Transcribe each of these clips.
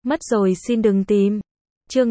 Mất rồi xin đừng tìm. Chương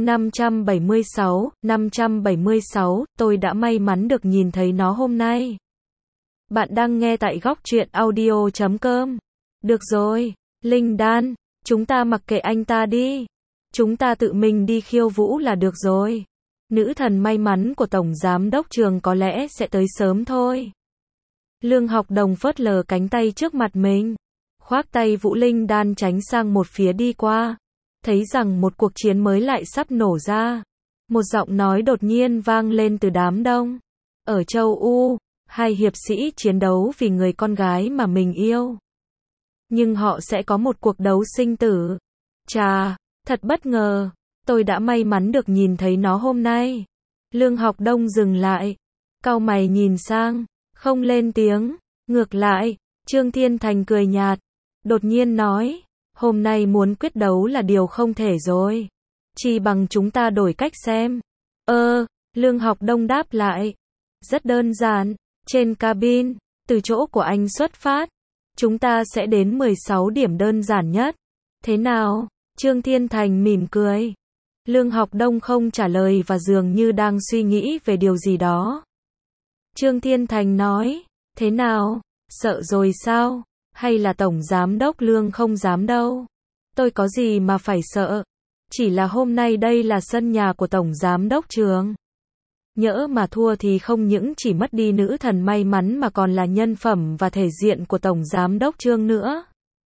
576, tôi đã may mắn được nhìn thấy nó hôm nay. Bạn đang nghe tại góc truyện audio.com. Được rồi, Linh Đan, chúng ta mặc kệ anh ta đi. Chúng ta tự mình đi khiêu vũ là được rồi. Nữ thần may mắn của Tổng Giám đốc trường có lẽ sẽ tới sớm thôi. Lương Học Đồng phớt lờ cánh tay trước mặt mình. Khoác tay Vũ Linh Đan tránh sang một phía đi qua. Thấy rằng một cuộc chiến mới lại sắp nổ ra. Một giọng nói đột nhiên vang lên từ đám đông. Ở châu U, hai hiệp sĩ chiến đấu vì người con gái mà mình yêu. Nhưng họ sẽ có một cuộc đấu sinh tử. Chà, thật bất ngờ. Tôi đã may mắn được nhìn thấy nó hôm nay. Lương Học Đông dừng lại. Cau mày nhìn sang, không lên tiếng. Ngược lại, Trương Thiên Thành cười nhạt. Đột nhiên nói, hôm nay muốn quyết đấu là điều không thể rồi. Chỉ bằng chúng ta đổi cách xem. Lương Học Đông đáp lại. Rất đơn giản, trên cabin, từ chỗ của anh xuất phát. Chúng ta sẽ đến 16 điểm đơn giản nhất. Thế nào? Trương Thiên Thành mỉm cười. Lương Học Đông không trả lời và dường như đang suy nghĩ về điều gì đó. Trương Thiên Thành nói, thế nào? Sợ rồi sao? Hay là Tổng Giám đốc Lương không dám đâu? Tôi có gì mà phải sợ? Chỉ là hôm nay đây là sân nhà của Tổng Giám đốc trường. Nhỡ mà thua thì không những chỉ mất đi nữ thần may mắn mà còn là nhân phẩm và thể diện của Tổng Giám đốc Trương nữa.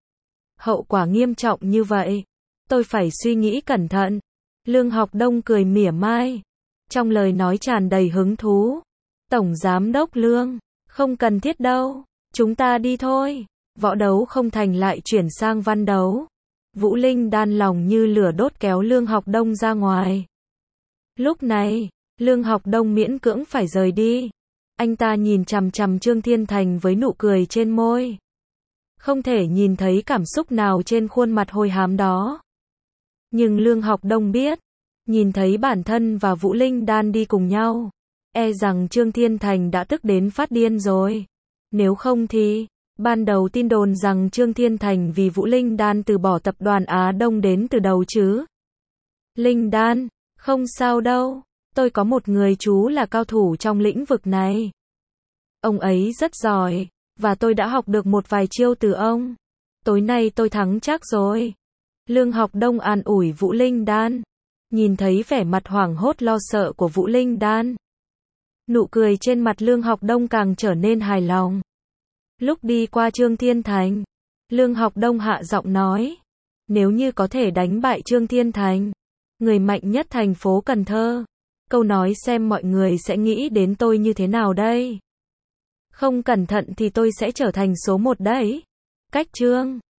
Hậu quả nghiêm trọng như vậy. Tôi phải suy nghĩ cẩn thận. Lương Học Đông cười mỉa mai. Trong lời nói tràn đầy hứng thú. Tổng Giám đốc Lương, không cần thiết đâu. Chúng ta đi thôi. Võ đấu không thành lại chuyển sang văn đấu. Vũ Linh Đan lòng như lửa đốt kéo Lương Học Đông ra ngoài. Lúc này, Lương Học Đông miễn cưỡng phải rời đi. Anh ta nhìn chằm chằm Trương Thiên Thành với nụ cười trên môi. Không thể nhìn thấy cảm xúc nào trên khuôn mặt hôi hám đó. Nhưng Lương Học Đông biết, nhìn thấy bản thân và Vũ Linh Đan đi cùng nhau, e rằng Trương Thiên Thành đã tức đến phát điên rồi. Nếu không thì, ban đầu tin đồn rằng Trương Thiên Thành vì Vũ Linh Đan từ bỏ tập đoàn Á Đông đến từ đầu chứ. Linh Đan, không sao đâu, tôi có một người chú là cao thủ trong lĩnh vực này. Ông ấy rất giỏi, và tôi đã học được một vài chiêu từ ông. Tối nay tôi thắng chắc rồi. Lương Học Đông an ủi Vũ Linh Đan. Nhìn thấy vẻ mặt hoảng hốt lo sợ của Vũ Linh Đan, nụ cười trên mặt Lương Học Đông càng trở nên hài lòng. Lúc đi qua Trương Thiên Thành, Lương Học Đông hạ giọng nói, nếu như có thể đánh bại Trương Thiên Thành, người mạnh nhất thành phố Cần Thơ, câu nói xem mọi người sẽ nghĩ đến tôi như thế nào đây? Không cẩn thận thì tôi sẽ trở thành số 1 đấy. Cách Trương